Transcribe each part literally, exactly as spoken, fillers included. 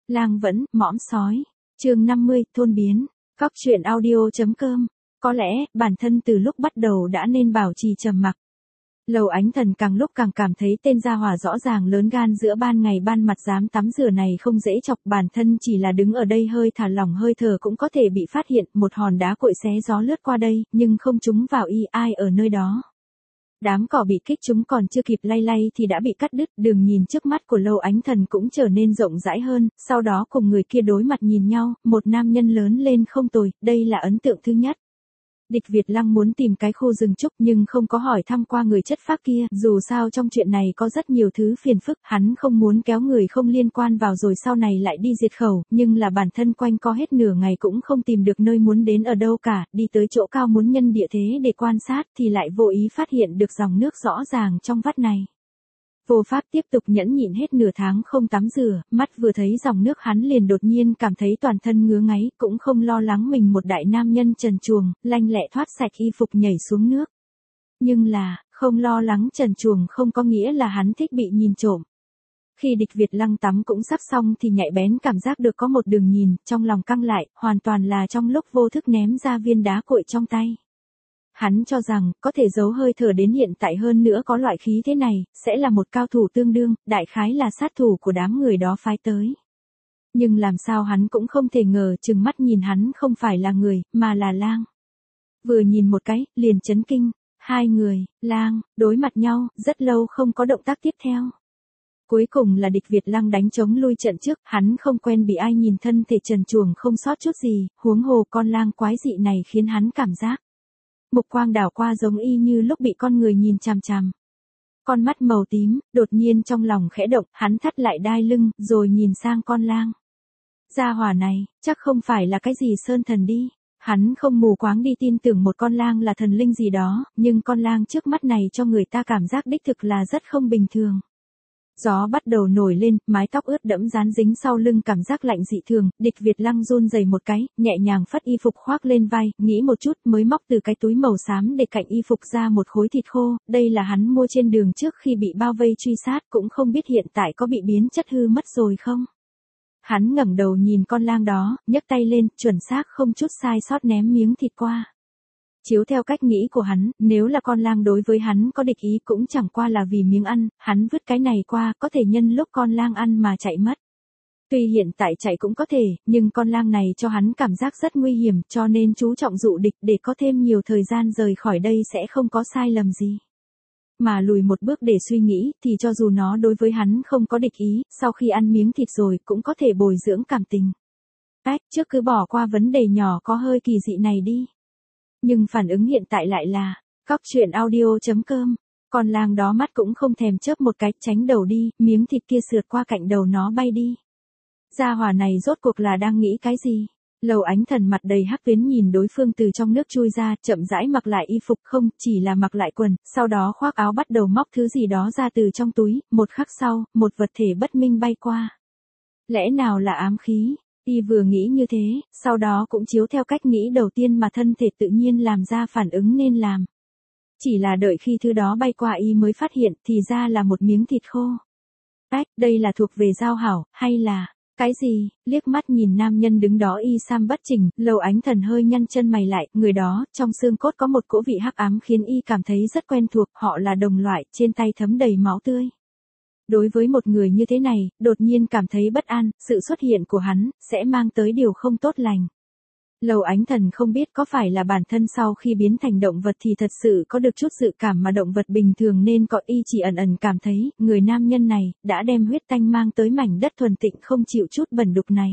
Lang vẫn, mõm sói. Chương năm mươi, thôn biến. Cóc truyện audio chấm com. Có lẽ, bản thân từ lúc bắt đầu đã nên bảo trì trầm mặc. Lầu Ánh Thần càng lúc càng cảm thấy tên gia hỏa rõ ràng lớn gan giữa ban ngày ban mặt dám tắm rửa này không dễ chọc, bản thân chỉ là đứng ở đây hơi thả lỏng hơi thở cũng có thể bị phát hiện, một hòn đá cội xé gió lướt qua đây, nhưng không trúng vào y ai ở nơi đó. Đám cỏ bị kích chúng còn chưa kịp lay lay thì đã bị cắt đứt, đường nhìn trước mắt của Lầu Ánh Thần cũng trở nên rộng rãi hơn, sau đó cùng người kia đối mặt nhìn nhau, một nam nhân lớn lên không tồi, đây là ấn tượng thứ nhất. Địch Việt Lăng muốn tìm cái khu rừng trúc nhưng không có hỏi thăm qua người chất phác kia, dù sao trong chuyện này có rất nhiều thứ phiền phức, hắn không muốn kéo người không liên quan vào rồi sau này lại đi diệt khẩu, nhưng là bản thân quanh co hết nửa ngày cũng không tìm được nơi muốn đến ở đâu cả, đi tới chỗ cao muốn nhân địa thế để quan sát thì lại vô ý phát hiện được dòng nước rõ ràng trong vắt này. Vô pháp tiếp tục nhẫn nhịn hết nửa tháng không tắm rửa, mắt vừa thấy dòng nước hắn liền đột nhiên cảm thấy toàn thân ngứa ngáy, cũng không lo lắng mình một đại nam nhân trần truồng, lanh lẹ thoát sạch y phục nhảy xuống nước. Nhưng là, không lo lắng trần truồng không có nghĩa là hắn thích bị nhìn trộm. Khi Địch Việt Lăng tắm cũng sắp xong thì nhạy bén cảm giác được có một đường nhìn, trong lòng căng lại, hoàn toàn là trong lúc vô thức ném ra viên đá cội trong tay. Hắn cho rằng, có thể giấu hơi thở đến hiện tại hơn nữa có loại khí thế này, sẽ là một cao thủ tương đương, đại khái là sát thủ của đám người đó phái tới. Nhưng làm sao hắn cũng không thể ngờ chừng mắt nhìn hắn không phải là người, mà là Lang. Vừa nhìn một cái, liền chấn kinh, hai người, Lang, đối mặt nhau, rất lâu không có động tác tiếp theo. Cuối cùng là Địch Việt Lăng đánh chống lui trận trước, hắn không quen bị ai nhìn thân thể trần truồng không sót chút gì, huống hồ con lang quái dị này khiến hắn cảm giác. Mục quang đảo qua giống y như lúc bị con người nhìn chằm chằm. Con mắt màu tím, đột nhiên trong lòng khẽ động, hắn thắt lại đai lưng, rồi nhìn sang con lang. Gia hỏa này, chắc không phải là cái gì sơn thần đi. Hắn không mù quáng đi tin tưởng một con lang là thần linh gì đó, nhưng con lang trước mắt này cho người ta cảm giác đích thực là rất không bình thường. Gió bắt đầu nổi lên, mái tóc ướt đẫm dán dính sau lưng cảm giác lạnh dị thường, Địch Việt Lăng run rẩy một cái, nhẹ nhàng phất y phục khoác lên vai, nghĩ một chút mới móc từ cái túi màu xám để cạnh y phục ra một khối thịt khô, đây là hắn mua trên đường trước khi bị bao vây truy sát, cũng không biết hiện tại có bị biến chất hư mất rồi không. Hắn ngẩng đầu nhìn con lang đó, nhấc tay lên, chuẩn xác không chút sai sót ném miếng thịt qua. Chiếu theo cách nghĩ của hắn, nếu là con lang đối với hắn có địch ý cũng chẳng qua là vì miếng ăn, hắn vứt cái này qua, có thể nhân lúc con lang ăn mà chạy mất. Tuy hiện tại chạy cũng có thể, nhưng con lang này cho hắn cảm giác rất nguy hiểm, cho nên chú trọng dụ địch để có thêm nhiều thời gian rời khỏi đây sẽ không có sai lầm gì. Mà lùi một bước để suy nghĩ, thì cho dù nó đối với hắn không có địch ý, sau khi ăn miếng thịt rồi cũng có thể bồi dưỡng cảm tình. Ách, trước cứ bỏ qua vấn đề nhỏ có hơi kỳ dị này đi. Nhưng phản ứng hiện tại lại là, cóc truyện audio chấm com, con lang đó mắt cũng không thèm chớp một cái, tránh đầu đi, miếng thịt kia sượt qua cạnh đầu nó bay đi. Gia hỏa này rốt cuộc là đang nghĩ cái gì? Lầu Ánh Thần mặt đầy hắc tuyến nhìn đối phương từ trong nước chui ra, chậm rãi mặc lại y phục, không, chỉ là mặc lại quần, sau đó khoác áo bắt đầu móc thứ gì đó ra từ trong túi, một khắc sau, một vật thể bất minh bay qua. Lẽ nào là ám khí? Y vừa nghĩ như thế, sau đó cũng chiếu theo cách nghĩ đầu tiên mà thân thể tự nhiên làm ra phản ứng nên làm. Chỉ là đợi khi thứ đó bay qua y mới phát hiện thì ra là một miếng thịt khô. Ách, đây là thuộc về giao hảo, hay là, cái gì? Liếc mắt nhìn nam nhân đứng đó y sam bất chỉnh, Lầu Ánh Thần hơi nhăn chân mày lại, người đó, trong xương cốt có một cỗ vị hắc ám khiến y cảm thấy rất quen thuộc, họ là đồng loại, trên tay thấm đầy máu tươi. Đối với một người như thế này, đột nhiên cảm thấy bất an, sự xuất hiện của hắn, sẽ mang tới điều không tốt lành. Lầu Ánh Thần không biết có phải là bản thân sau khi biến thành động vật thì thật sự có được chút dự cảm mà động vật bình thường nên có y chỉ ẩn ẩn cảm thấy, người nam nhân này, đã đem huyết tanh mang tới mảnh đất thuần tịnh không chịu chút bẩn đục này.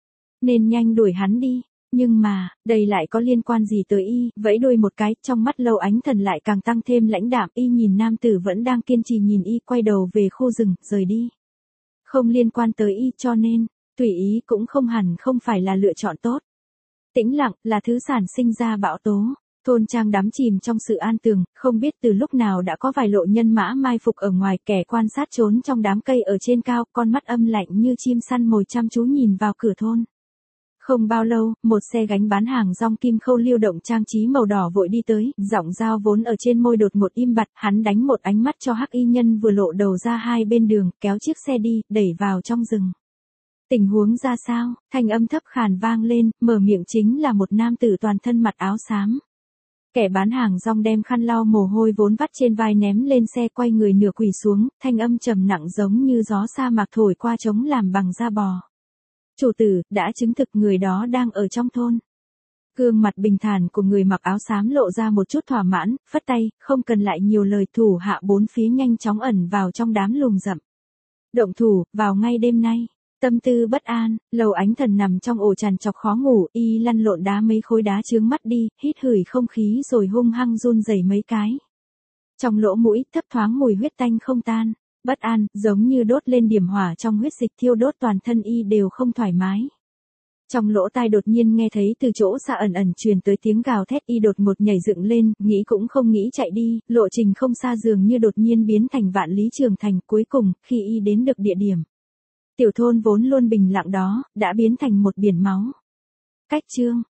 Nên nhanh đuổi hắn đi. Nhưng mà, đây lại có liên quan gì tới y, vẫy đuôi một cái, trong mắt Lầu Ánh Thần lại càng tăng thêm lãnh đạm, y nhìn nam tử vẫn đang kiên trì nhìn y, quay đầu về khu rừng, rời đi. Không liên quan tới y cho nên, tùy ý cũng không hẳn không phải là lựa chọn tốt. Tĩnh lặng, là thứ sản sinh ra bão tố. Thôn trang đắm chìm trong sự an tường, không biết từ lúc nào đã có vài lộ nhân mã mai phục ở ngoài, kẻ quan sát trốn trong đám cây ở trên cao, con mắt âm lạnh như chim săn mồi chăm chú nhìn vào cửa thôn. Không bao lâu, một xe gánh bán hàng rong kim khâu lưu động trang trí màu đỏ vội đi tới, giọng dao vốn ở trên môi đột ngột im bặt, hắn đánh một ánh mắt cho hắc y nhân vừa lộ đầu ra hai bên đường, kéo chiếc xe đi, đẩy vào trong rừng. Tình huống ra sao? Thanh âm thấp khàn vang lên, mở miệng chính là một nam tử toàn thân mặc áo xám. Kẻ bán hàng rong đem khăn lau mồ hôi vốn vắt trên vai ném lên xe, quay người nửa quỳ xuống, thanh âm trầm nặng giống như gió sa mạc thổi qua trống làm bằng da bò. Chủ tử, đã chứng thực người đó đang ở trong thôn. Gương mặt bình thản của người mặc áo xám lộ ra một chút thỏa mãn, phất tay, không cần lại nhiều lời, thủ hạ bốn phía nhanh chóng ẩn vào trong đám lùm rậm. Động thủ, vào ngay đêm nay. Tâm tư bất an, Lầu Ánh Thần nằm trong ổ trằn trọc khó ngủ, y lăn lộn đá mấy khối đá chướng mắt đi, hít hửi không khí rồi hung hăng run rẩy mấy cái. Trong lỗ mũi thấp thoáng mùi huyết tanh không tan, bất an, giống như đốt lên điểm hỏa trong huyết dịch thiêu đốt toàn thân y đều không thoải mái. Trong lỗ tai đột nhiên nghe thấy từ chỗ xa ẩn ẩn truyền tới tiếng gào thét, y đột ngột nhảy dựng lên, nghĩ cũng không nghĩ chạy đi, lộ trình không xa dường như đột nhiên biến thành vạn lý trường thành, cuối cùng, khi y đến được địa điểm. Tiểu thôn vốn luôn bình lặng đó, đã biến thành một biển máu. Cách chương